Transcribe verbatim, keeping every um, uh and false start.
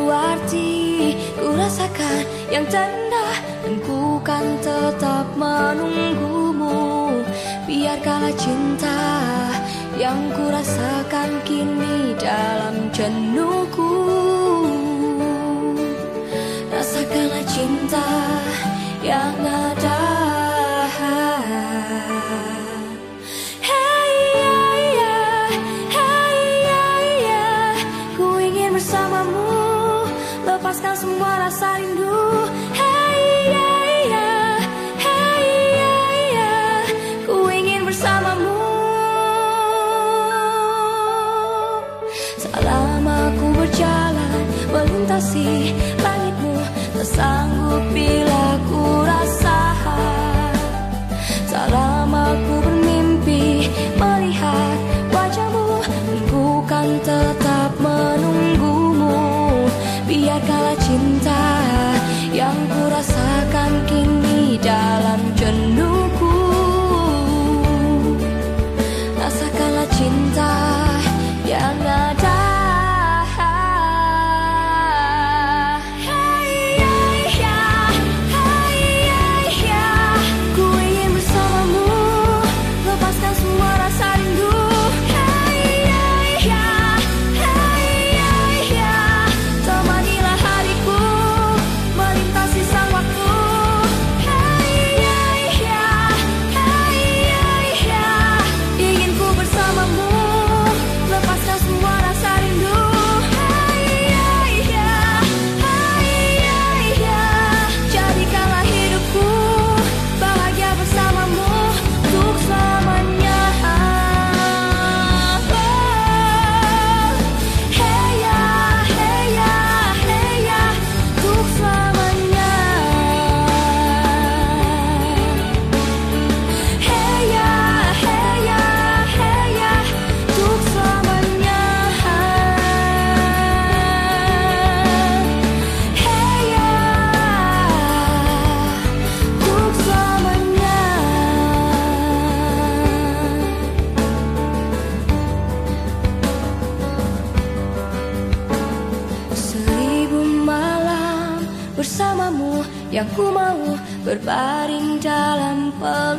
arti. Ku rasakan yang terendah dan ku kan tetap menunggumu. Biar kala cinta yang ku rasakan kini dalam jenuhku. Rasakanlah cinta yang ada. Hey yeah, yeah, hey yeah, yeah. Ku ingin bersamamu, lepaskan semua rasa rindu. Hey yeah, yeah, hey yeah, yeah. Ku ingin bersamamu. Selama ku berjalan melintasi langitmu, tak sanggup bila ku rasa. Selama ku bermimpi melihat wajahmu, ku kan tetap menunggumu. Biar kala cinta yang ku rasakan kini dalam jenuhku. Rasakanlah cinta yang ada. Bersamamu yang ku mau berbaring dalam peluk.